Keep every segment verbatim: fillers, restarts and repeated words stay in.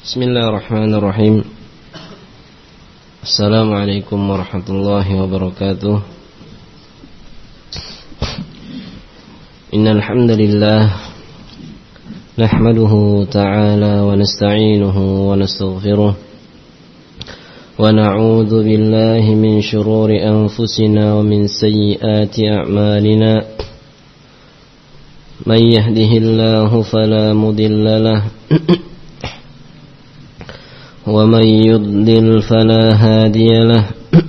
Bismillahirrahmanirrahim. Assalamualaikum warahmatullahi wabarakatuh. Innal hamdalillah nahmaduhu ta'ala wa nasta'inuhu wa nastaghfiruh wa na'udzu billahi min shururi anfusina wa min sayyiati a'malina. Man yahdihillahu fala mudilla lahu ومن يضلل فلا هادي له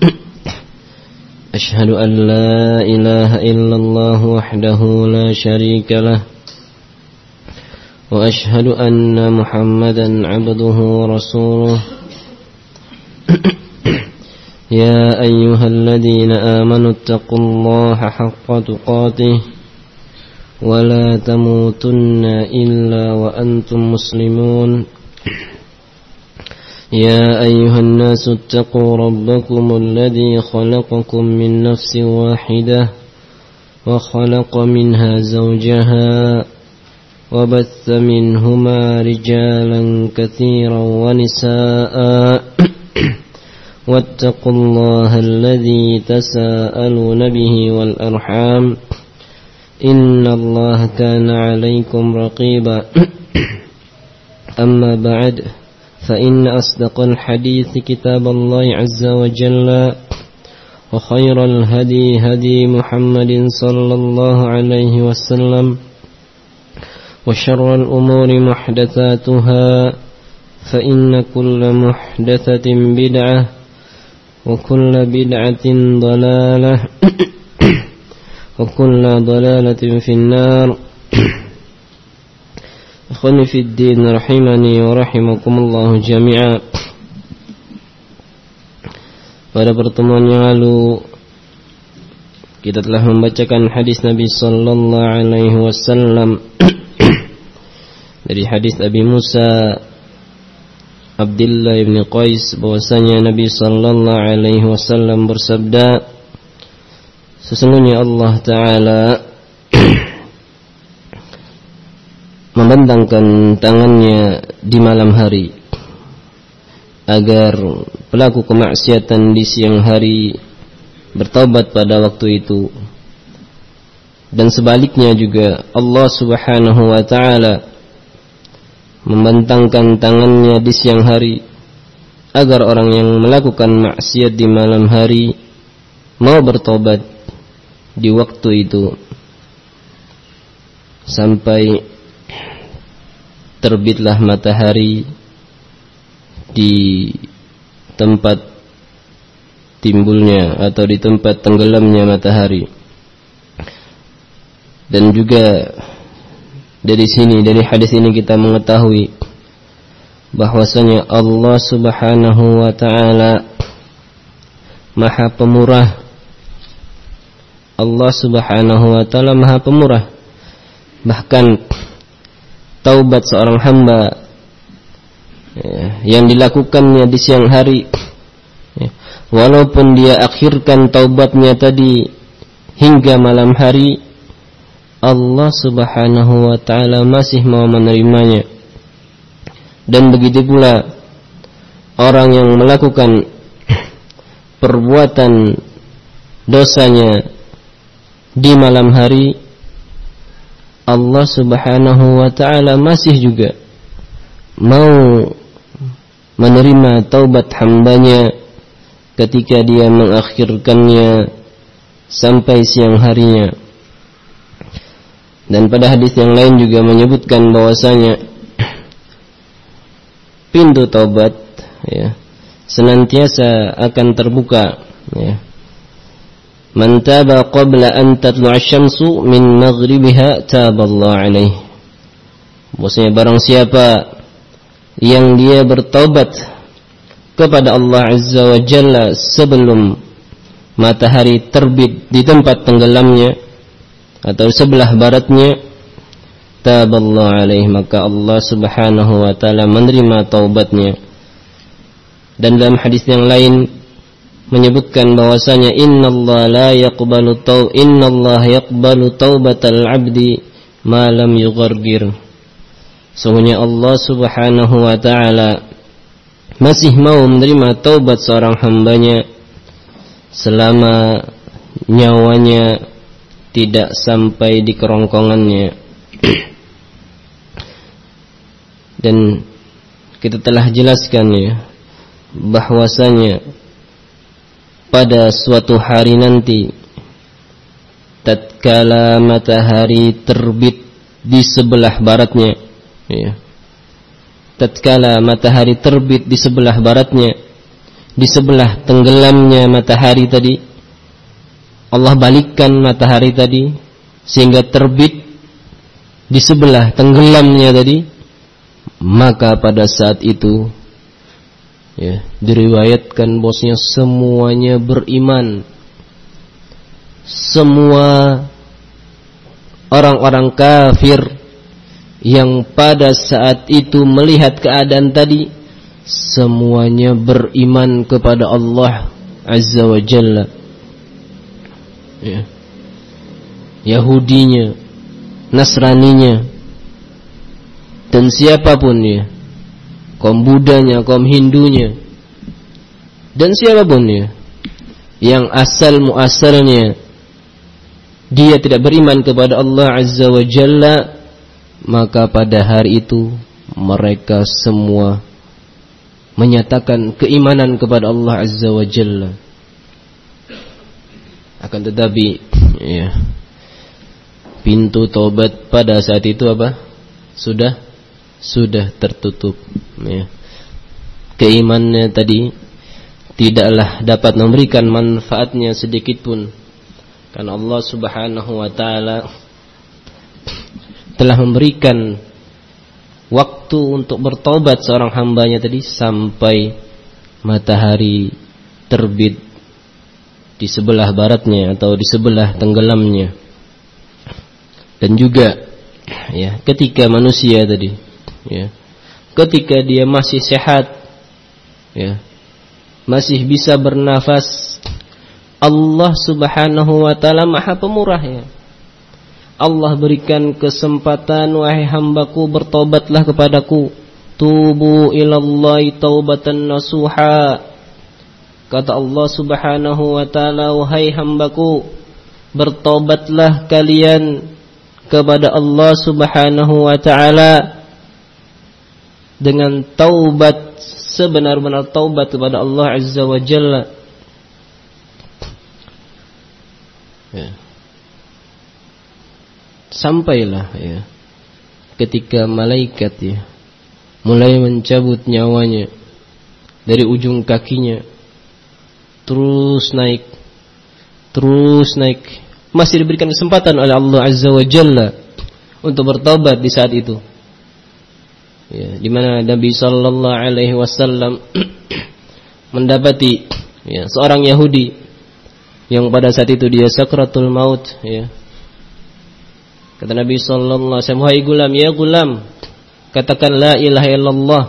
أشهد أن لا إله إلا الله وحده لا شريك له وأشهد أن محمدا عبده ورسوله يا أيها الذين آمنوا اتقوا الله حق تقاته ولا تموتن إلا وأنتم مسلمون يا أيها الناس اتقوا ربكم الذي خلقكم من نفس واحدة وخلق منها زوجها وبث منهما رجالا كثيرا ونساء واتقوا الله الذي تساءلون به والأرحام إن الله كان عليكم رقيبا أما بعد فإن أصدق الحديث كتاب الله عز وجل وخير الهدي هدي محمد صلى الله عليه وسلم وشر الأمور محدثاتها فإن كل محدثة بدعة وكل بدعة ضلالة وكل ضلالة في النار. Ikhwani fid din rahimani wa rahimakumullah jami'a. Pada pertemuan yang lalu kita telah membacakan hadis Nabi sallallahu alaihi wasallam dari hadis Abi Musa Abdullah bin Qais bahwasanya Nabi sallallahu alaihi wasallam bersabda, sesungguhnya Allah Ta'ala membentangkan tangannya di malam hari agar pelaku kemaksiatan di siang hari bertaubat pada waktu itu, dan sebaliknya juga Allah Subhanahu wa Ta'ala membentangkan tangannya di siang hari agar orang yang melakukan maksiat di malam hari mau bertobat di waktu itu sampai terbitlah matahari di tempat timbulnya atau di tempat tenggelamnya matahari. Dan juga dari sini, dari hadis ini kita mengetahui bahwasanya Allah Subhanahu wa Ta'ala Maha Pemurah. Allah Subhanahu wa Ta'ala Maha Pemurah. Bahkan taubat seorang hamba ya, yang dilakukannya di siang hari ya, walaupun dia akhirkan taubatnya tadi hingga malam hari, Allah Subhanahu wa Ta'ala masih mau menerimanya. Dan begitu pula orang yang melakukan perbuatan dosanya di malam hari, Allah Subhanahu wa Ta'ala masih juga mau menerima taubat hambanya ketika dia mengakhirkannya sampai siang harinya. Dan pada hadis yang lain juga menyebutkan bahwasanya pintu taubat ya, senantiasa akan terbuka ya. Man taba qabla an tatlu'a syamsu min maghribiha taballahu alaihi. Maksudnya barang siapa yang dia bertaubat kepada Allah Azza wa Jalla sebelum matahari terbit di tempat tenggelamnya atau sebelah baratnya, taballahu alaihi, maka Allah Subhanahu wa Ta'ala menerima taubatnya. Dan dalam hadis yang lain menyebutkan bahwasanya innallaha la yaqbalu taub innallaha yaqbalu taubatal 'abdi ma lam yughargir. Sungguhnya Allah Subhanahu wa Ta'ala masih mau menerima taubat seorang hambanya selama nyawanya tidak sampai di kerongkongannya. Dan kita telah jelaskan ya bahwasanya pada suatu hari nanti tatkala matahari terbit di sebelah baratnya ya, tatkala matahari terbit di sebelah baratnya, di sebelah tenggelamnya matahari tadi, Allah balikkan matahari tadi sehingga terbit di sebelah tenggelamnya tadi, maka pada saat itu ya, diriwayatkan bosnya semuanya beriman. Semua orang-orang kafir yang pada saat itu melihat keadaan tadi, semuanya beriman kepada Allah Azza wa Jalla ya. Yahudinya, Nasraninya, dan siapapun ya, kaum Budanya, kaum Hindunya, dan siapapun ya, yang asal muasalnya dia tidak beriman kepada Allah Azza wa Jalla, maka pada hari itu mereka semua menyatakan keimanan kepada Allah Azza wa Jalla. Akan tetapi ya, pintu taubat pada saat itu apa? Sudah sudah tertutup ya. Keimanannya tadi tidaklah dapat memberikan manfaatnya sedikit pun, karena Allah Subhanahu wa taala telah memberikan waktu untuk bertobat seorang hambanya tadi sampai matahari terbit di sebelah baratnya atau di sebelah tenggelamnya. Dan juga ya, ketika manusia tadi ya, ketika dia masih sehat ya, masih bisa bernafas, Allah Subhanahu wa taala Maha Pemurah ya. Allah berikan kesempatan, wahai hambaku, bertobatlah kepadaku. Tubu ilallahi taubatan nasuha. Kata Allah Subhanahu wa taala, wahai hambaku, bertobatlah kalian kepada Allah Subhanahu wa taala dengan taubat, sebenar-benar taubat kepada Allah Azza wa Jalla ya. Sampailah ya, ketika malaikat ya mulai mencabut nyawanya dari ujung kakinya, terus naik, terus naik, masih diberikan kesempatan oleh Allah Azza wa Jalla untuk bertobat di saat itu ya, di mana Nabi sallallahu alaihi wasallam mendapati ya, seorang Yahudi yang pada saat itu dia sakratul maut ya. Kata Nabi sallallahu alaihi wasallam, "Wahai gulam, ya gulam, katakan la ilaha illallah."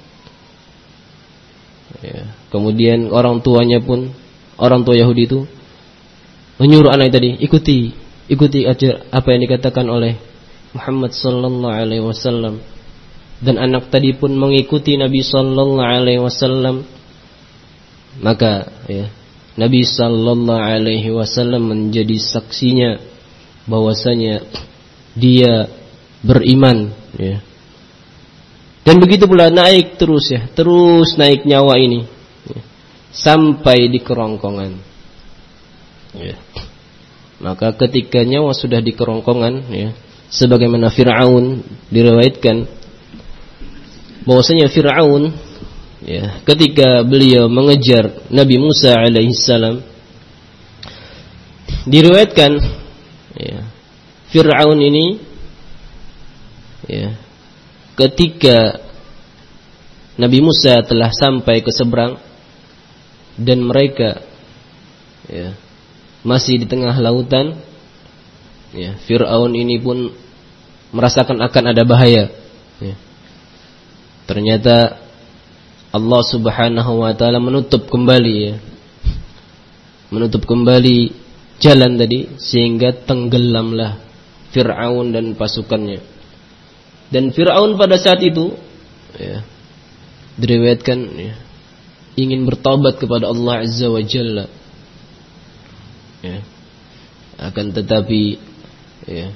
Ya, kemudian orang tuanya pun, orang tua Yahudi itu menyuruh anak tadi, ikuti, ikuti ajar apa yang dikatakan oleh Muhammad sallallahu alaihi wasallam. Dan anak tadi pun mengikuti Nabi sallallahu alaihi wasallam. Maka ya, Nabi sallallahu alaihi wasallam menjadi saksinya bahwasanya dia beriman ya. Dan begitu pula naik terus ya, terus naik nyawa ini ya, sampai di kerongkongan ya. Maka ketika nyawa sudah di kerongkongan ya, sebagaimana Fir'aun diriwayatkan bahwasanya Fir'aun ya, ketika beliau mengejar Nabi Musa alaihissalam, diriwayatkan ya, Fir'aun ini ya, ketika Nabi Musa telah sampai ke seberang dan mereka ya, masih di tengah lautan ya, Fir'aun ini pun merasakan akan ada bahaya ya. Ternyata Allah Subhanahu wa taala menutup kembali ya, menutup kembali jalan tadi sehingga tenggelamlah Fir'aun dan pasukannya. Dan Fir'aun pada saat itu ya, diriwayatkan ya, ingin bertaubat kepada Allah Azza wa Jalla, ya, akan tetapi ya,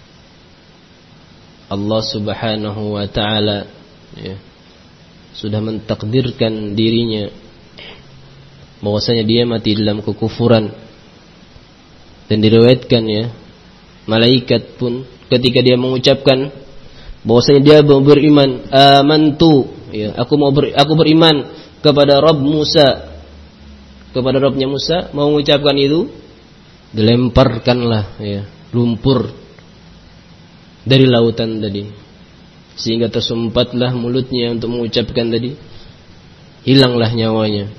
Allah Subhanahu wa taala ya, sudah mentakdirkan dirinya bahwasanya dia mati dalam kekufuran. Dan diriwayatkan ya, malaikat pun ketika dia mengucapkan bahwasanya dia beriman, amantu ya, aku mau ber, aku beriman kepada Rabb Musa, kepada Rabbnya Musa, mau mengucapkan itu, dilemparkanlah ya, lumpur dari lautan tadi, sehingga tersempatlah mulutnya untuk mengucapkan tadi, hilanglah nyawanya.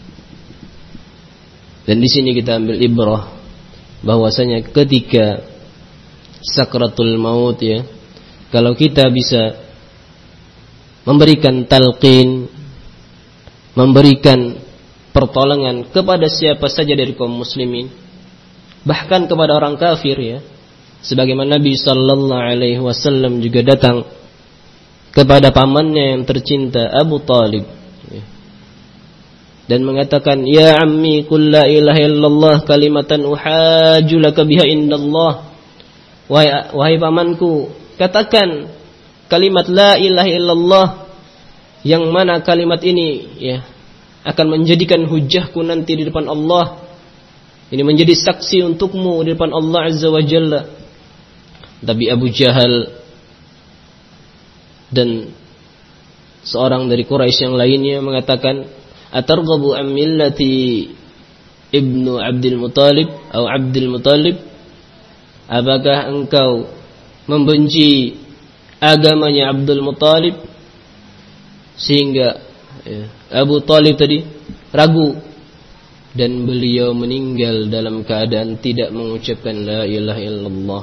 Dan di sini kita ambil ibrah bahwasanya ketika sakratul maut ya, kalau kita bisa memberikan talqin, memberikan pertolongan kepada siapa saja dari kaum muslimin, bahkan kepada orang kafir ya, sebagaimana Nabi sallallahu alaihi wasallam juga datang kepada pamannya yang tercinta Abu Talib ya, dan mengatakan, ya ammi qul la ilaha illallah kalimatan uhajju laka biha indallah. Wahai, wahai pamanku, katakan kalimat la ilaha illallah, yang mana kalimat ini ya akan menjadikan hujahku nanti di depan Allah. Ini menjadi saksi untukmu di depan Allah Azza wa Jalla. Tapi Abu Jahal dan seorang dari Quraisy yang lainnya mengatakan, atarghabu am millati ibnu Abdul Muttalib atau Abdul Muttalib? Apakah engkau membenci agamanya Abdul Muttalib? Sehingga ya, Abu Talib tadi ragu, dan beliau meninggal dalam keadaan tidak mengucapkan la ilaha illallah.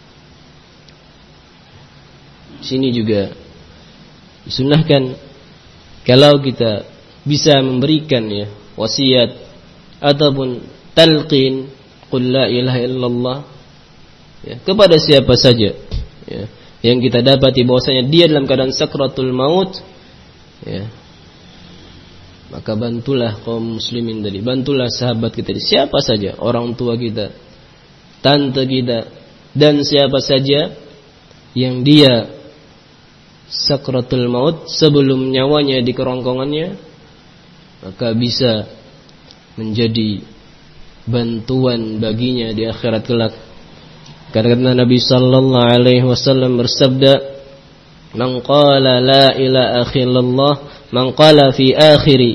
Sini juga disunnahkan kalau kita bisa memberikan ya wasiat ataupun talqin qul la ilaha illallah ya, kepada siapa saja ya, yang kita dapati bahwasanya dia dalam keadaan sakratul maut ya, maka bantulah kaum muslimin tadi, bantulah sahabat kita, siapa saja, orang tua kita, tante kita, dan siapa saja yang dia sakratul maut sebelum nyawanya di kerongkongannya, maka bisa menjadi bantuan baginya di akhirat kelak. Karena Nabi sallallahu alaihi wasallam bersabda, man qala la ilaha illallah, man qala fi akhiri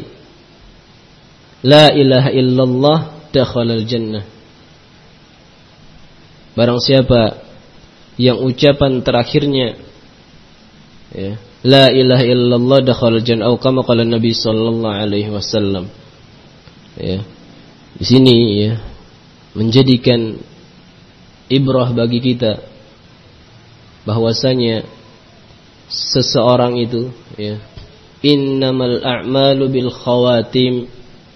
la ilaha illallah dakhala al-jannah. Barang siapa yang ucapan terakhirnya ya, la ilaha illallah dakhala al-jannah, atau kama qala Nabi sallallahu alaihi wasallam. Ya. Di sini ya menjadikan ibrah bagi kita bahwasanya seseorang itu ya, innamal a'malu bil khawatim,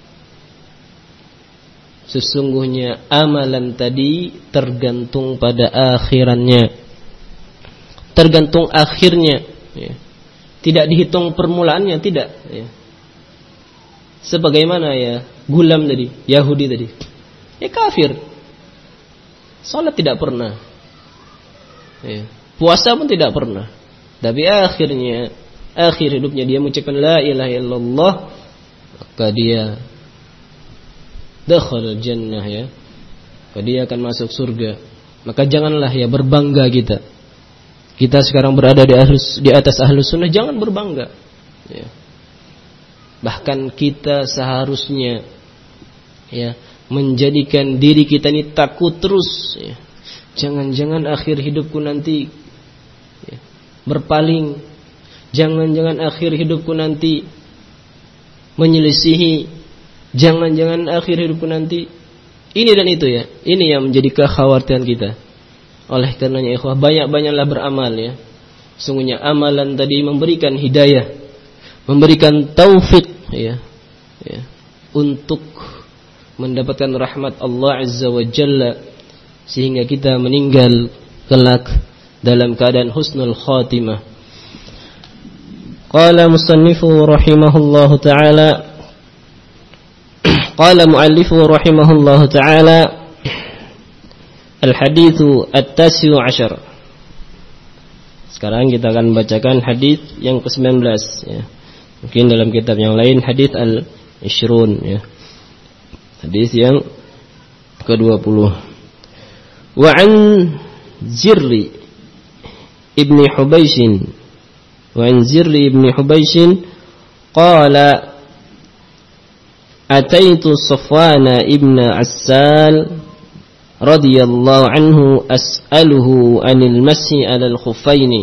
sesungguhnya amalan tadi tergantung pada akhirannya, tergantung akhirnya ya. Tidak dihitung permulaannya, tidak ya. Sebagaimana ya Gulam tadi, Yahudi tadi, ya kafir, salat tidak pernah ya, puasa pun tidak pernah, tapi akhirnya akhir hidupnya dia mengucapkan la ilaha illallah, maka dia dakhala jannah ya, maka dia akan masuk surga. Maka janganlah ya berbangga kita. Kita sekarang berada di ahlus, di atas ahlus sunnah, jangan berbangga ya. Bahkan kita seharusnya ya menjadikan diri kita ini takut terus ya. Jangan-jangan akhir hidupku nanti ya, berpaling. Jangan-jangan akhir hidupku nanti menyelisihi. Jangan-jangan akhir hidupku nanti ini dan itu ya. Ini yang menjadi kekhawatiran kita. Oleh karenanya ikhwah, banyak-banyaklah beramal ya. Sungguhnya amalan tadi memberikan hidayah, memberikan taufik ya, ya untuk mendapatkan rahmat Allah Azza wa Jalla, sehingga kita meninggal kelak dalam keadaan husnul khatimah. Qala musannifu rahimahullahu ta'ala, qala muallifu rahimahullahu ta'ala, al-hadithu at-tasi'u ashar. Sekarang kita akan membacakan hadis yang ke sembilan belas ya. Mungkin dalam kitab yang lain hadis al-ishrun ya. Hadis yang ke dua puluh. Wa an Zirri ibni Hubaishin, wa an Zirri ibni Hubaishin qala ataitu Safwana ibn Assal radhiyallahu anhu as'aluhu anil masih 'alal khuffaini.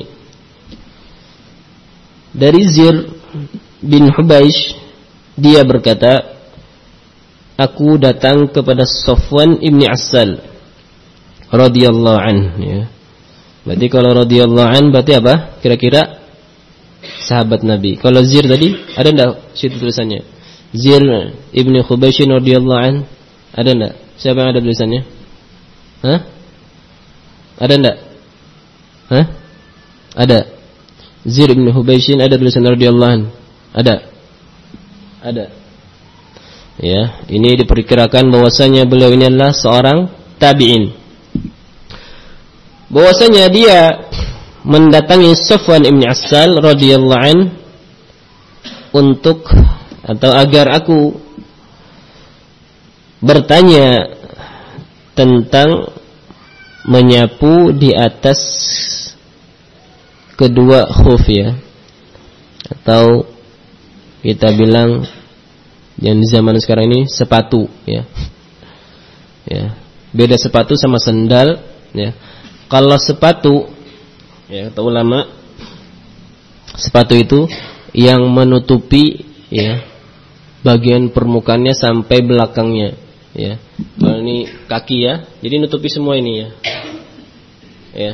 Dari Zir bin Hubaish, dia berkata, aku datang kepada Safwan ibni Assal radhiyallahu anhu ya. Berarti kalau radhiyallahu anhu berarti apa? Kira-kira sahabat Nabi. Kalau Zir tadi ada enggak situ tulisannya? Zir ibni Hubaish radhiyallahu anhu ada enggak? Siapa yang ada tulisannya? Hah? Ada enggak? Hah? Ada. Zir ibn Hubaishin ada tulisan radhiyallahu anhu. Ada. Ada. Ya, ini diperkirakan bahwasanya beliau ini adalah seorang tabi'in. Bahwasanya dia mendatangi Safwan ibn Assal radhiyallahu anhu untuk atau agar aku bertanya tentang menyapu di atas kedua khuf ya, atau kita bilang yang di zaman sekarang ini sepatu ya. Ya, beda sepatu sama sendal ya. Kalau sepatu ya, kata ulama, sepatu itu yang menutupi ya bagian permukaannya sampai belakangnya ya. Kalau ini kaki ya, jadi nutupi semua ini ya. Ya.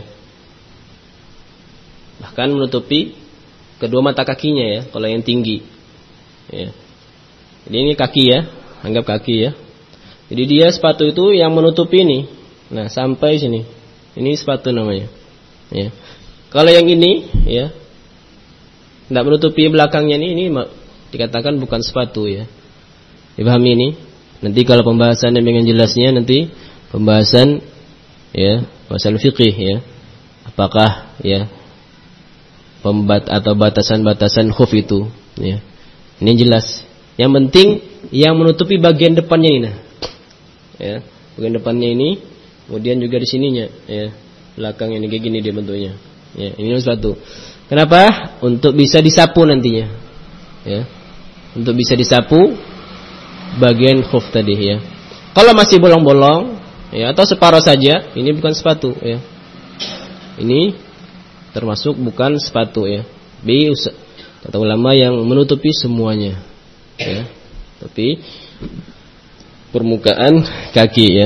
Bahkan menutupi kedua mata kakinya ya, kalau yang tinggi. Ya. Jadi ini kaki ya, anggap kaki ya. Jadi dia sepatu itu yang menutupi ini. Nah, sampai sini. Ini sepatu namanya. Ya. Kalau yang ini ya, tidak menutupi belakangnya ini, ini dikatakan bukan sepatu ya. Dipahami ini? Nanti kalau pembahasan yang dengan jelasnya nanti pembahasan ya, masalah fikih ya. Apakah ya pembat atau batasan-batasan khuf itu ya. Ini jelas. Yang penting yang menutupi bagian depannya ini nah. Ya, bagian depannya ini, kemudian juga di sininya ya. Belakang ini kayak gini dia bentuknya. Ya, ini sepatu. Kenapa? Untuk bisa disapu nantinya. Ya. Untuk bisa disapu bagian khuf tadi ya. Kalau masih bolong-bolong ya atau separuh saja, ini bukan sepatu ya. Ini termasuk bukan sepatu ya. B kata ulama yang menutupi semuanya ya. Tapi permukaan kaki ya.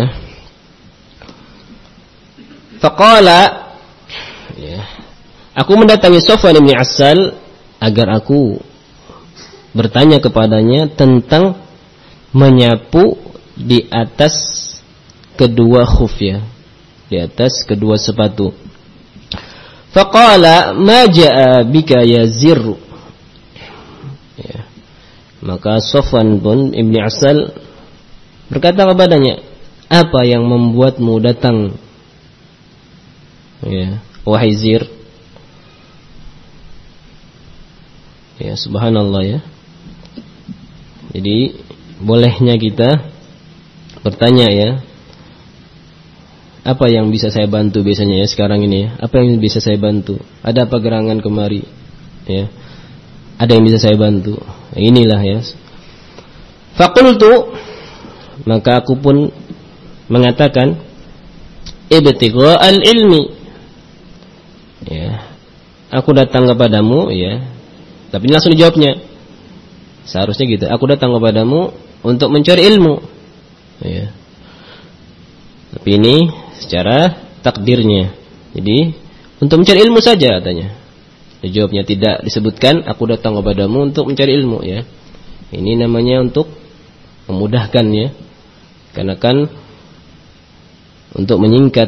Faqala ya. Aku mendatangi Safwan bin Assal agar aku bertanya kepadanya tentang menyapu di atas kedua khuf ya. Di atas kedua sepatu. Faqala ma jaa bika ya Zir. Ya. Maka Safwan bin Ibn Assal berkata kepadanya, apa yang membuatmu datang ya, wahai Zir? Ya, subhanallah ya. Jadi bolehnya kita bertanya ya, apa yang bisa saya bantu biasanya ya sekarang ini ya? Apa yang bisa saya bantu? Ada apa gerangan kemari? Ya. Ada yang bisa saya bantu? Inilah ya. Faqultu, maka aku pun mengatakan, ibtigha al-ilmi. Ya. Aku datang kepadamu ya. Tapi ini langsung dijawabnya. Seharusnya gitu. Aku datang kepadamu untuk mencari ilmu. Ya. Tapi ini secara takdirnya. Jadi untuk mencari ilmu saja katanya. Jawabnya tidak disebutkan aku datang kepadamu untuk mencari ilmu ya. Ini namanya untuk memudahkan ya. Karena kan untuk menyingkat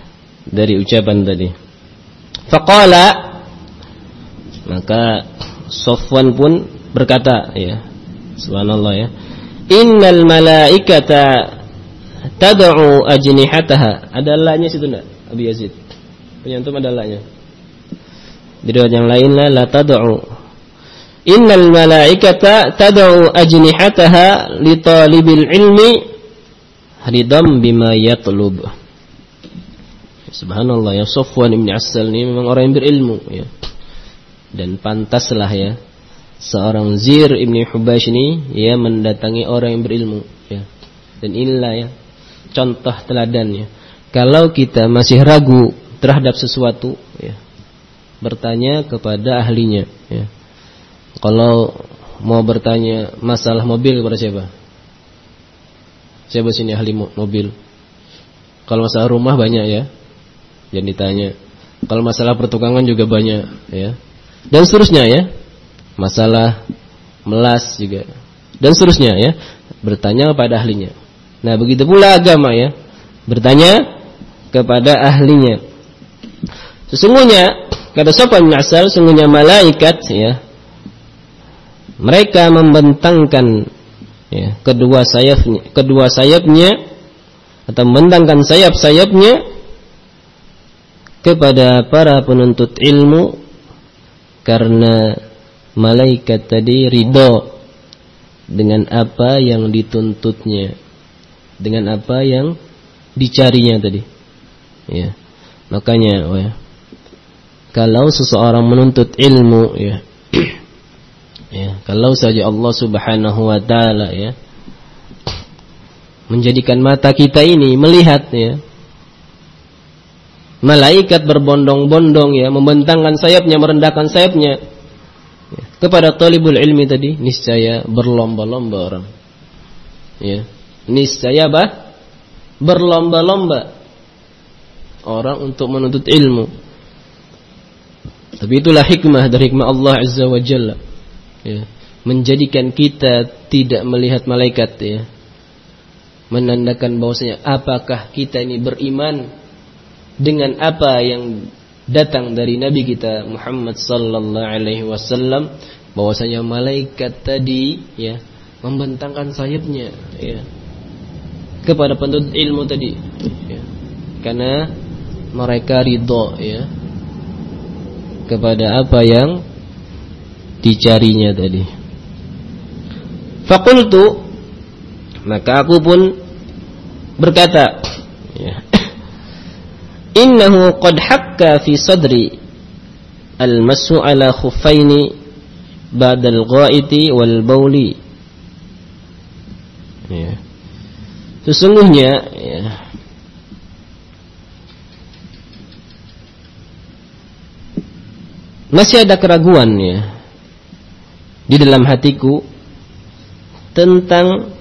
dari ucapan tadi. Faqala, maka Safwan pun berkata, ya, subhanallah ya, innal malaikata tad'u ajnihataha. Ada la-nya situ enggak, Abi Yazid? Penyantum ada la-nya. Di riwayat yang lain la la tad'u. Innal malaikata tad'u ajnihataha li talibil ilmi ridam bima yatlub. Subhanallah ya, Safwan bin Assal ini memang orang yang berilmu ya. Dan pantaslah ya seorang Zir ibn Hubaysh ini ya mendatangi orang yang berilmu ya. Dan inilah ya contoh teladannya. Kalau kita masih ragu terhadap sesuatu ya, bertanya kepada ahlinya ya. Kalau mau bertanya masalah mobil kepada siapa? Siapa sini ahli mobil? Kalau masalah rumah banyak ya, jangan ditanya. Kalau masalah pertukangan juga banyak ya. Dan seterusnya ya. Masalah melas juga. Dan seterusnya ya. Bertanya kepada ahlinya. Nah, begitu pula agama ya. Bertanya kepada ahlinya. Sesungguhnya kata Safwan bin Assal, sesungguhnya malaikat ya, mereka membentangkan ya, kedua sayapnya, kedua sayapnya atau membentangkan sayap-sayapnya kepada para penuntut ilmu, karena malaikat tadi ridho dengan apa yang dituntutnya, dengan apa yang dicarinya tadi. Ya. Makanya oh ya, kalau seseorang menuntut ilmu ya, ya, kalau saja Allah Subhanahu wa taala ya menjadikan mata kita ini melihat ya, malaikat berbondong-bondong ya, membentangkan sayapnya, merendahkan sayapnya ya, kepada talibul ilmi tadi, niscaya berlomba-lomba orang. Ya, niscaya bah berlomba-lomba orang untuk menuntut ilmu. Tapi itulah hikmah dari hikmah Allah Azza wa Jalla ya, menjadikan kita tidak melihat malaikat ya, menandakan bahwasanya apakah kita ini beriman dengan apa yang datang dari Nabi kita Muhammad sallallahu alaihi wasallam, bahwasanya malaikat tadi ya membentangkan sayapnya ya kepada penuntut ilmu tadi ya, karena mereka ridho ya kepada apa yang dicarinya tadi. Faqultu, maka aku pun berkata ya, innahu qad hakka fi sadri al-masu ala khuffaini ba'da al-gha'iti wal bauli ya. Sesungguhnya ya, masih ada keraguan ya di dalam hatiku tentang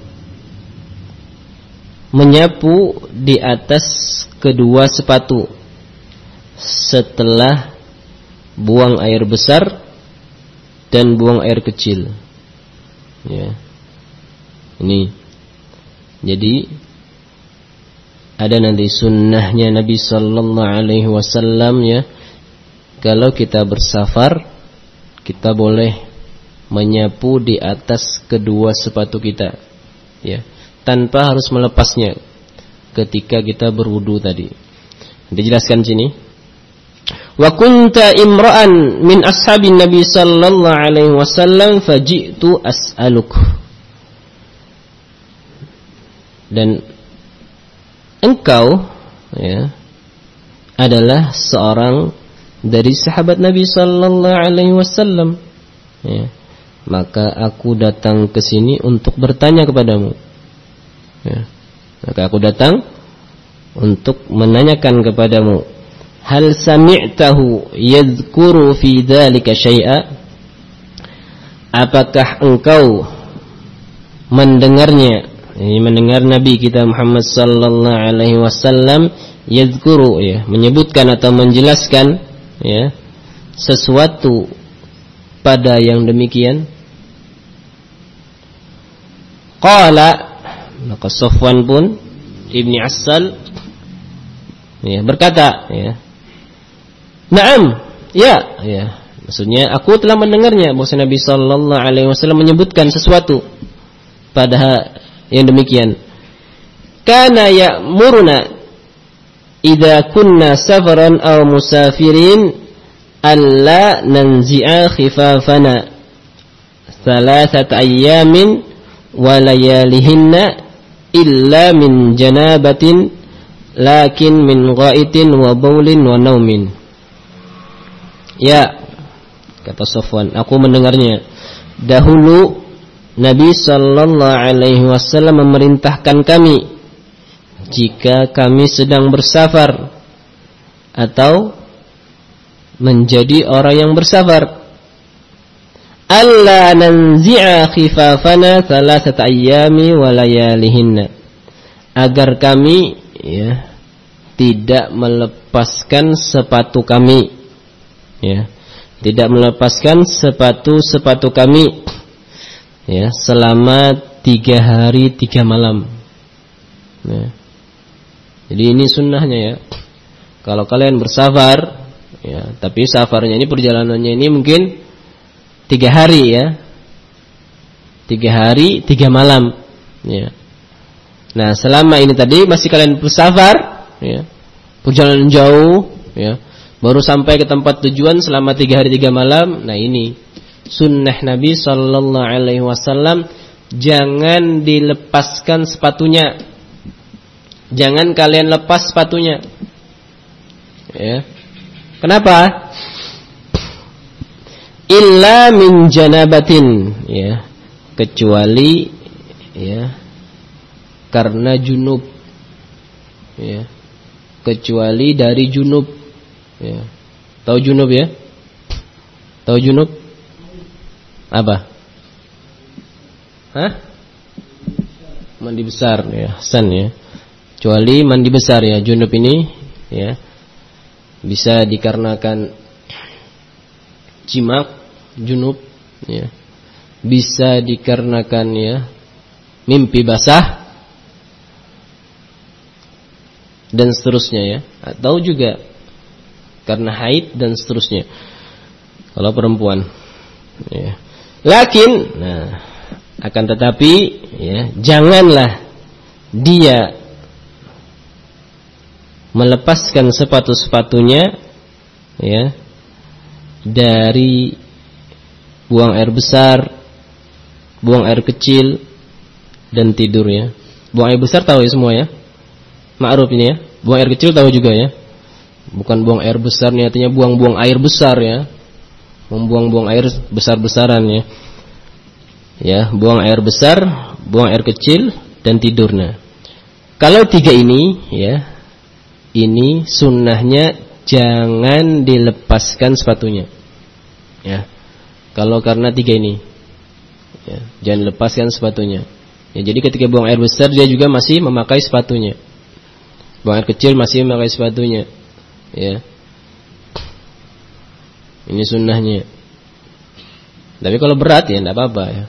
menyapu di atas kedua sepatu setelah buang air besar dan buang air kecil ya. Ini jadi ada nanti sunnahnya Nabi sallallahu alaihi wasallam ya, kalau kita bersafar kita boleh menyapu di atas kedua sepatu kita ya, tanpa harus melepasnya ketika kita berwudu tadi. Dijelaskan sini. Wa kunta imra'an min ashabin Nabi sallallahu alaihi wasallam faji'tu as'aluk. Dan engkau ya adalah seorang dari sahabat Nabi sallallahu alaihi wasallam ya, maka aku datang ke sini untuk bertanya kepadamu ya. Maka aku datang untuk menanyakan kepadamu, hal sami'tahu yadhkuru fi dzalika syai'a, apakah engkau mendengarnya, ini mendengar Nabi kita Muhammad sallallahu alaihi wasallam yadhkuru ya, menyebutkan atau menjelaskan ya sesuatu pada yang demikian. Qala, maka Safwan pun Ibni Assal ya berkata ya, na'am ya ya, Maksudnya aku telah mendengarnya bahwa Nabi sallallahu alaihi wasallam menyebutkan sesuatu pada yang demikian. Kana ya'muruna idza kunna safaran aw musafirin alla nanzi'a khifafana thalathat ayyamin wa layalihinna illa min janabatin lakin min ghaitin wa baulin wa naumin. Ya, kata Safwan, aku mendengarnya. Dahulu Nabi sallallahu alaihi wasallam memerintahkan kami jika kami sedang bersafar atau menjadi orang yang bersafar, alla nanzi'a khifafana thalathata ayyami wa layalihinna, agar kami ya tidak melepaskan sepatu kami, ya, tidak melepaskan sepatu-sepatu kami, ya, selama tiga hari tiga malam. Ya. Jadi ini sunnahnya ya. Kalau kalian bersafar, ya, tapi safarnya ini perjalanannya ini mungkin tiga hari ya, tiga hari tiga malam. Ya. Nah selama ini tadi masih kalian bersafar, ya, perjalanan jauh, ya, baru sampai ke tempat tujuan selama tiga hari tiga malam. Nah ini sunnah Nabi sallallahu alaihi wasallam, jangan dilepaskan sepatunya, jangan kalian lepas sepatunya. Ya. Kenapa? Illa min janabatin, ya, kecuali ya karena junub, ya, kecuali dari junub, ya. Tahu junub ya? Tahu junub? Apa? Hah? Mandi besar, ya, Hasan ya. Kecuali mandi besar ya, junub ini ya bisa dikarenakan jimak, junub ya, bisa dikarenakan ya mimpi basah dan seterusnya ya, atau juga karena haid dan seterusnya kalau perempuan ya. Lakin nah akan tetapi ya janganlah dia melepaskan sepatu-sepatunya ya dari buang air besar, buang air kecil dan tidur ya. Buang air besar tahu ya semua ya, ma'ruf ini ya. Buang air kecil tahu juga ya. Bukan buang air besar nih, artinya buang-buang air besar ya, membuang-buang air besar-besaran ya. Ya, buang air besar, buang air kecil dan tidur. Nah, kalau tiga ini ya, ini sunnahnya jangan dilepaskan sepatunya. Ya. Kalau karena tiga ini, ya, jangan lepaskan sepatunya. Ya, jadi ketika buang air besar dia juga masih memakai sepatunya. Buang air kecil masih memakai sepatunya. Ya. Ini sunnahnya. Tapi kalau berat ya tidak apa-apa ya.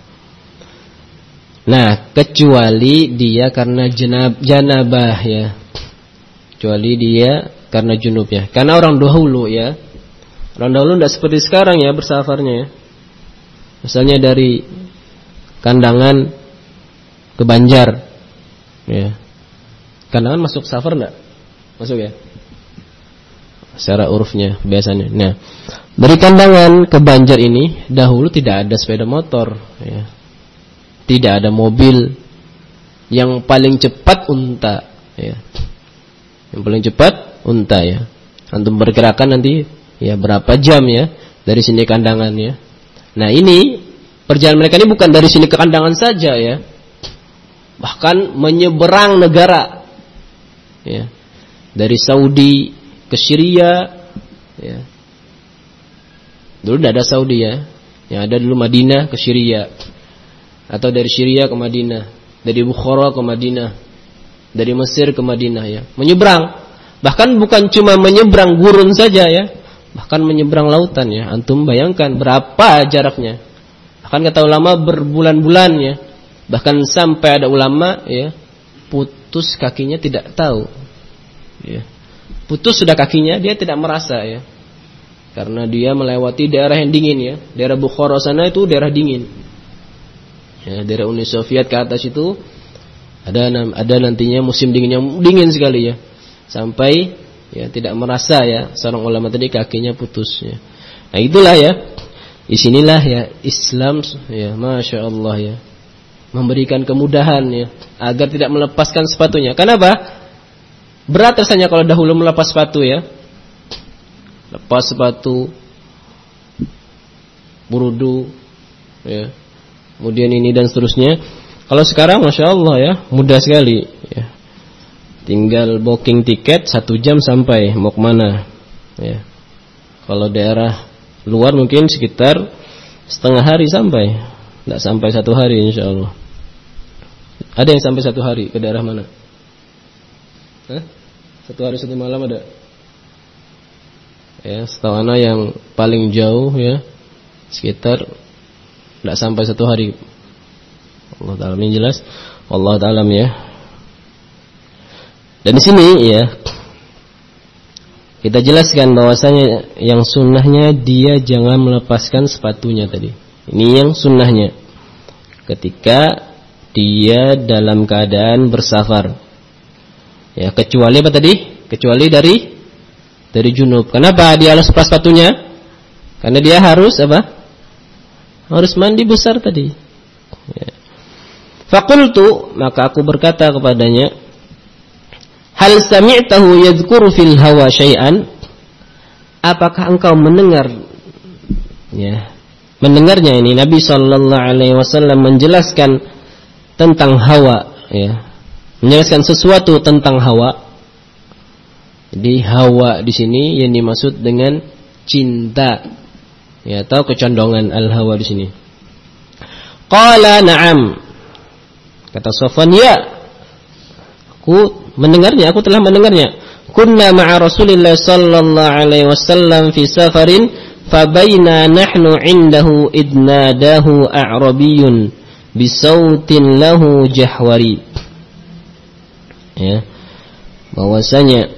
Nah, kecuali dia karena janab, janabah ya. Kecuali dia karena junub ya. Karena orang dahulu ya, orang dahulu tidak seperti sekarang ya bersafarnya ya. Misalnya dari Kandangan ke Banjar ya. Kandangan masuk safar enggak? Masuk ya? Secara urufnya biasanya. Nah, dari Kandangan ke Banjar ini dahulu tidak ada sepeda motor ya. Tidak ada mobil. Yang paling cepat unta ya. Yang paling cepat unta ya. Antum bergerakan nanti ya berapa jam ya dari sini ke Kandangan ya. Nah ini perjalanan mereka ini bukan dari sini ke Kandangan saja ya, bahkan menyeberang negara ya, dari Saudi ke Syria ya. Dulu tidak ada Saudi ya, yang ada dulu Madinah ke Syria, atau dari Syria ke Madinah, dari Bukhara ke Madinah, dari Mesir ke Madinah ya, menyeberang. Bahkan bukan cuma menyeberang gurun saja ya, bahkan menyeberang lautan ya. Antum bayangkan berapa jaraknya. Bahkan kata ulama berbulan-bulan ya. Bahkan sampai ada ulama ya putus kakinya tidak tahu ya. Putus sudah kakinya dia tidak merasa ya. Karena dia melewati daerah yang dingin ya. Daerah Bukhara sana itu daerah dingin. Ya, daerah Uni Soviet ke atas itu ada ada nantinya musim dingin yang dingin sekali ya. Sampai ya tidak merasa ya seorang ulama tadi kakinya putus ya. Nah itulah ya. Di sinilah ya Islam ya, Masya Allah ya, memberikan kemudahan ya agar tidak melepaskan sepatunya. Kenapa? Berat rasanya kalau dahulu melepas sepatu ya. Lepas sepatu, burudu ya. Kemudian ini dan seterusnya. Kalau sekarang Masya Allah ya, mudah sekali ya. Tinggal booking tiket satu jam sampai mau kemana ya. Kalau daerah luar mungkin sekitar setengah hari sampai, tidak sampai satu hari insya Allah. Ada yang sampai satu hari ke daerah mana? Hah? Satu hari satu malam ada? Ya, setahu ana yang paling jauh ya sekitar tidak sampai satu hari. Allah Taala yang jelas. Allah Taala ya. Dan di sini ya kita jelaskan bahwasanya yang sunnahnya dia jangan melepaskan sepatunya tadi. Ini yang sunnahnya. Ketika dia dalam keadaan bersafar. Ya, kecuali apa tadi? Kecuali dari dari junub. Kenapa dia harus lepas sepatunya? Karena dia harus apa? Harus mandi besar tadi. Ya. Faqultu, maka aku berkata kepadanya, hal sami'tahu yadhkuru fil hawa syai'an? Apakah engkau mendengar ya, mendengarnya ini Nabi sallallahu alaihi wasallam menjelaskan tentang hawa ya. Menjelaskan sesuatu tentang hawa. Jadi hawa di sini yang dimaksud dengan cinta ya, atau kecondongan al-hawa di sini. Qala na'am. Kata Sofwan, ya. Aku mendengarnya, aku telah mendengarnya. Kunna ma'a Rasulillah sallallahu alaihi wasallam fi safarin fabaina nahnu indahu idnadahu a'rabiyyun bisautin lahu jahwari. Ya. Bahwasanya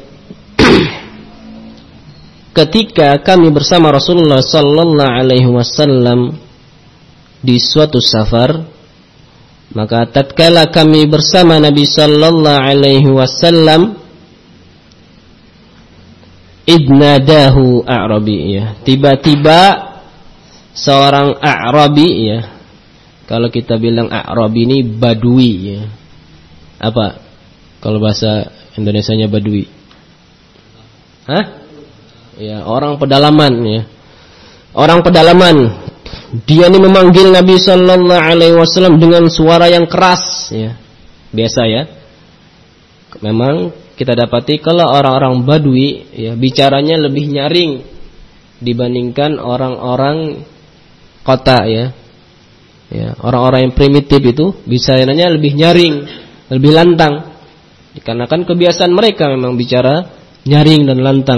ketika kami bersama Rasulullah sallallahu alaihi wasallam di suatu safar, maka tatkala kami bersama Nabi sallallahu alaihi wasallam, idnadahu a'rabi ya, tiba-tiba seorang a'rabi ya. Kalau kita bilang a'rabi ini badui ya. Apa kalau bahasa Indonesianya badui? Hah? Ya, orang pedalaman ya. Orang pedalaman. Dia ini memanggil Nabi sallallahu alaihi wasallam dengan suara yang keras ya. Biasa ya. Memang kita dapati kalau orang-orang badui ya, bicaranya lebih nyaring dibandingkan orang-orang kota ya. Ya, orang-orang yang primitif itu bicaranya lebih nyaring, lebih lantang. Dikarenakan kebiasaan mereka memang bicara nyaring dan lantang.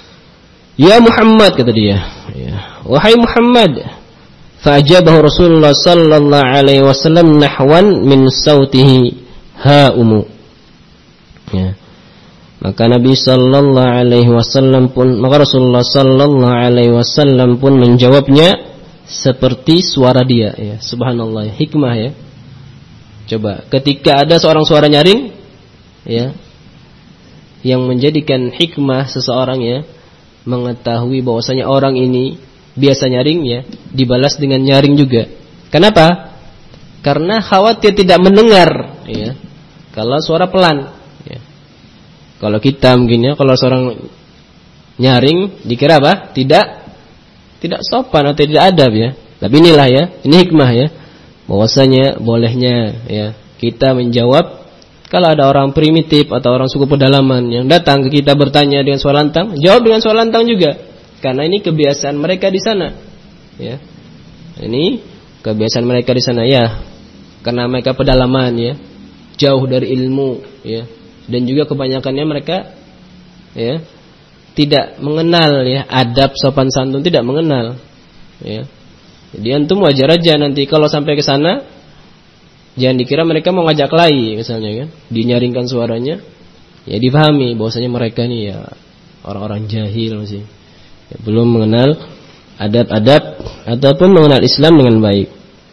Ya Muhammad, kata dia ya. Wahai Muhammad. Fa'ajabahu Rasulullah sallallahu alaihi wasallam nahwan min sautihi ha'umu ya. Maka Nabi sallallahu alaihi wasallam pun, maka Rasulullah sallallahu alaihi wasallam pun menjawabnya seperti suara dia ya. Subhanallah, hikmah ya. Coba, ketika ada seorang suara nyaring ya, yang menjadikan hikmah seseorang ya, mengetahui bahwasanya orang ini biasa nyaring ya, dibalas dengan nyaring juga. Kenapa? Karena khawatir tidak mendengar ya, kalau suara pelan ya. Kalau kita mungkin ya, kalau seorang nyaring dikira apa? Tidak tidak sopan atau tidak adab ya. Tapi inilah ya, ini hikmah ya, bahwasanya bolehnya ya kita menjawab kalau ada orang primitif atau orang suku pedalaman yang datang ke kita bertanya dengan suara lantang, jawab dengan suara lantang juga. Karena ini kebiasaan mereka di sana. Ya. Ini kebiasaan mereka di sana ya. Karena mereka pedalaman ya, jauh dari ilmu ya. Dan juga kebanyakannya mereka ya tidak mengenal ya adab sopan santun, tidak mengenal ya. Jadi antum wajar aja nanti kalau sampai ke sana, jangan dikira mereka mau ngajak kelahi misalnya kan, dinyaringkan suaranya, ya difahami bahwasanya mereka ini ya orang-orang jahil masih, ya, belum mengenal adab-adab ataupun mengenal Islam dengan baik.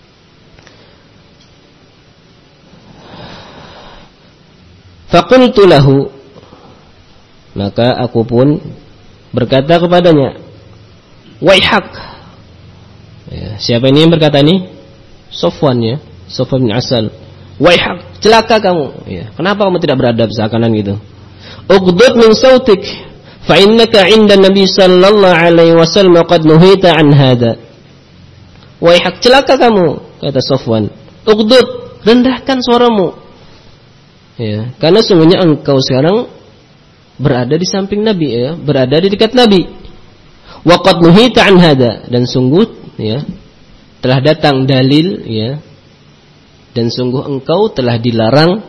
Faqultu lahu, maka aku pun berkata kepadanya, waihak. Ya, siapa ini yang berkata ini? Sofwan ya, Sofwan bin Asal. Waihak, celaka kamu. Ya, kenapa kamu tidak beradab seakan gitu? Uqdud min sautik, fa innaka 'inda Nabi sallallahu alaihi wasallam qad nuhita an hada. Waihak, celaka kamu, kata Sofwan. Uqdud, rendahkan suaramu. Ya, karena sungguhnya engkau sekarang berada di samping Nabi ya, berada di dekat Nabi. Wa qad nuhita an hada, dan sungguh ya telah datang dalil ya, dan sungguh engkau telah dilarang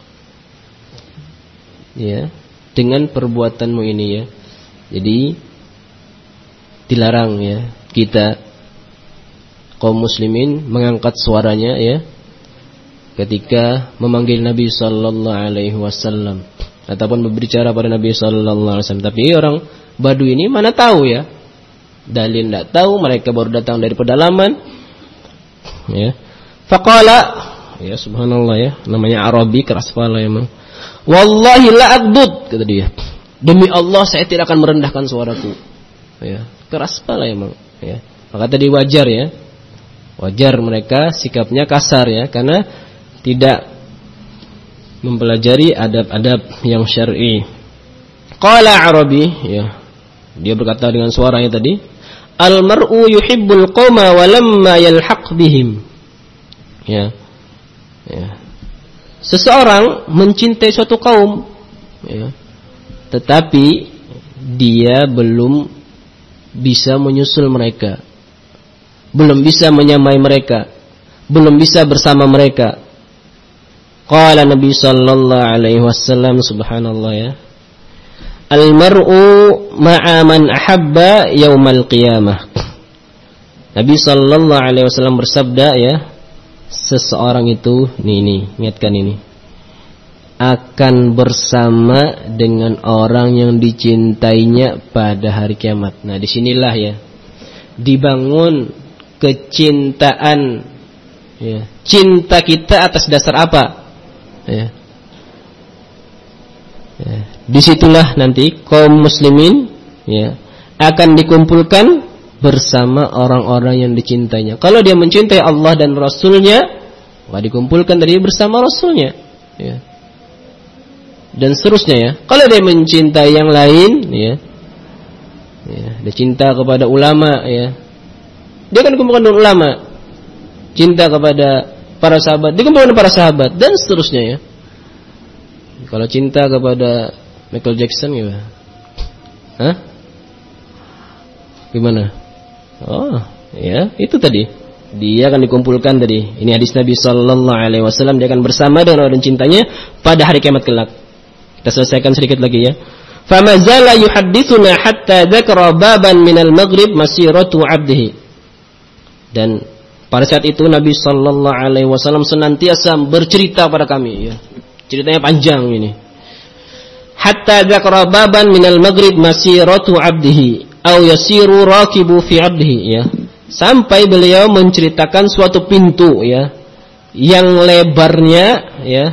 ya dengan perbuatanmu ini ya. Jadi dilarang ya kita kaum muslimin mengangkat suaranya ya ketika memanggil Nabi sallallahu alaihi wasallam ataupun berbicara pada Nabi sallallahu alaihi wasallam. Tapi orang Badui ini mana tahu ya, dalil tidak tahu, mereka baru datang dari pedalaman ya. Faqala, ya subhanallah ya, namanya Arabi, keras kepala emang. Wallahi la aqdud, kata dia, demi Allah saya tidak akan merendahkan suaraku ya, keras kepala emang ya. Maka tadi wajar ya, wajar mereka sikapnya kasar ya, karena tidak mempelajari adab-adab yang syar'i. Qala Arabi ya, dia berkata dengan suaranya tadi, al mar'u yuhibbul qauma wa lamma yalhaq bihim. Ya. Ya. Seseorang mencintai suatu kaum ya, tetapi dia belum bisa menyusul mereka, belum bisa menyamai mereka, belum bisa bersama mereka. Qala Nabi sallallahu alaihi wasallam, subhanallah ya, al mar'u ma'a man ahabba yaumal qiyamah. Nabi sallallahu alaihi wasallam bersabda ya, seseorang itu nih nih ingatkan ini, akan bersama dengan orang yang dicintainya pada hari kiamat. Nah, disinilah ya dibangun kecintaan ya, cinta kita atas dasar apa ya. Ya, disitulah nanti kaum muslimin ya akan dikumpulkan bersama orang-orang yang dicintainya. Kalau dia mencintai Allah dan Rasulnya, maka dikumpulkan dari bersama Rasulnya ya. Dan seterusnya ya. Kalau dia mencintai yang lain ya, ya dia cinta kepada ulama ya, dia akan dikumpulkan dengan ulama. Cinta kepada para sahabat, dikumpulkan para sahabat, dan seterusnya ya. Kalau cinta kepada Michael Jackson gimana? Hah? Gimana? Oh, ya, itu tadi. Dia akan dikumpulkan tadi. Ini hadis Nabi sallallahu alaihi wasallam, dia akan bersama dengan orang cintanya pada hari kiamat kelak. Kita selesaikan sedikit lagi ya. Fama zala yuhadditsuna hatta dzakara baban minal maghrib masiratu 'abdihi. Dan pada saat itu Nabi sallallahu alaihi wasallam senantiasa bercerita pada kami ya. Ceritanya panjang ini. Hatta dzakara baban minal maghrib masiratu 'abdihi aw yasiru rakibu fi 'abdihi ya. Sampai beliau menceritakan suatu pintu ya, yang lebarnya ya,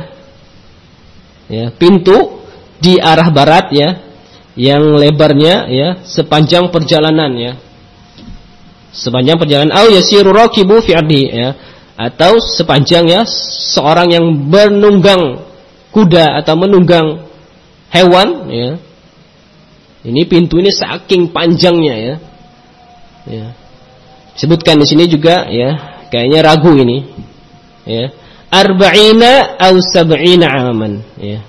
ya pintu di arah barat ya, yang lebarnya ya sepanjang perjalanan ya, sepanjang perjalanan. Au yasiru rakibu fi 'abdihi ya, atau sepanjang ya seorang yang menunggang kuda atau menunggang hewan ya. Ini pintu ini saking panjangnya ya. Ya. Sebutkan di sini juga ya, kayaknya ragu ini. Ya. Arba'ina aw sab'ina aman ya.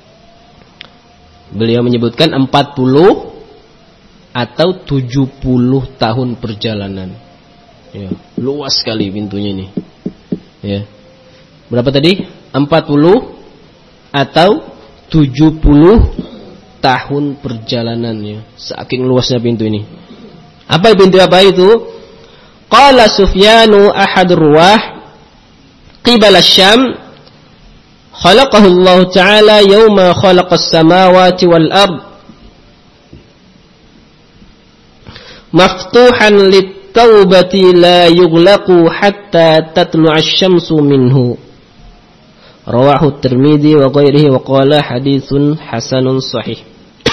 Beliau menyebutkan empat puluh atau tujuh puluh tahun perjalanan. Ya, luas sekali pintunya ini. Ya. Berapa tadi? empat puluh atau tujuh puluh tahun perjalanannya. Saking luasnya pintu ini. Apa pintu apa itu? Qala Sufyanu ahad ruwah qibala Syam khalaqahu Allah Ta'ala yawma khalaqas samawati wal ard maftuhan lit-taubati la yughlaqu hatta tatlu'a asy-syamsu minhu. Rawahu Tirmidzi wa ghairihi wa qala haditsun hasanun shahih.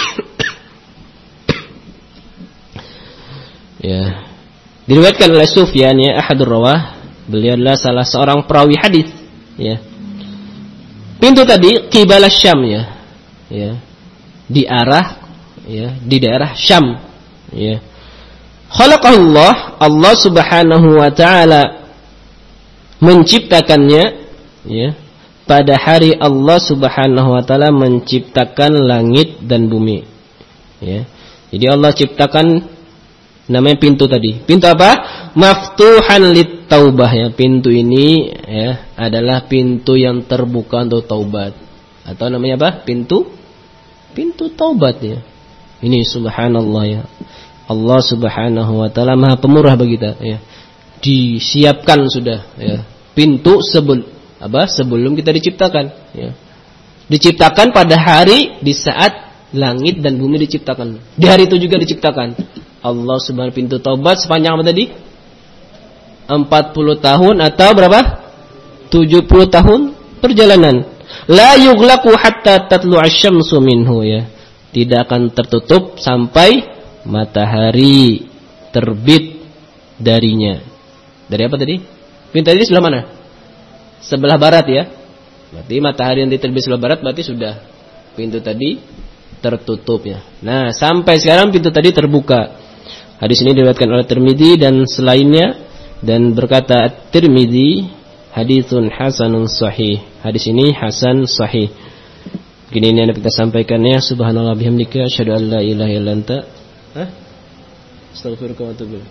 Ya. Diriwayatkan oleh Sufyan ya, ahadur rawah. Beliau adalah salah seorang perawi hadis, ya. Pintu tadi qibala Syam ya. Ya. Di arah ya, di daerah Syam, ya. Khalaqallah, Allah Subhanahu wa taala menciptakannya, ya. Pada hari Allah Subhanahu wa taala menciptakan langit dan bumi. Ya. Jadi Allah ciptakan namanya pintu tadi. Pintu apa? Maftuhan lit taubah ya. Pintu ini ya adalah pintu yang terbuka untuk taubat. Atau namanya apa? Pintu pintu taubat ya. Ini subhanallah ya. Allah Subhanahu wa taala Maha Pemurah bagi kita ya. Disiapkan sudah ya. Pintu sebelum apa sebelum kita diciptakan ya. Diciptakan pada hari di saat langit dan bumi diciptakan. Di hari itu juga diciptakan. Allah Subhanahu pintu taubat sepanjang apa tadi? empat puluh tahun atau berapa? tujuh puluh tahun perjalanan. La yughlaqu hatta tatlu'a asy-syamsu minhu ya. Tidak akan tertutup sampai matahari terbit darinya. Dari apa tadi? Pintu tadi sebelah mana? Sebelah barat ya. Berarti matahari yang terbit sebelah barat berarti sudah pintu tadi tertutup ya. Nah, sampai sekarang pintu tadi terbuka. Hadis ini diriwayatkan oleh Tirmidzi dan selainnya, dan berkata At-Tirmidzi haditsun hasanun sahih. Hadis ini hasan sahih. Begini ini yang kita sampaikan ya. Subhanallah bihamdika asyhadu an la ilaha illa anta. Hah? Astaghfiruka wa atubu ilaik.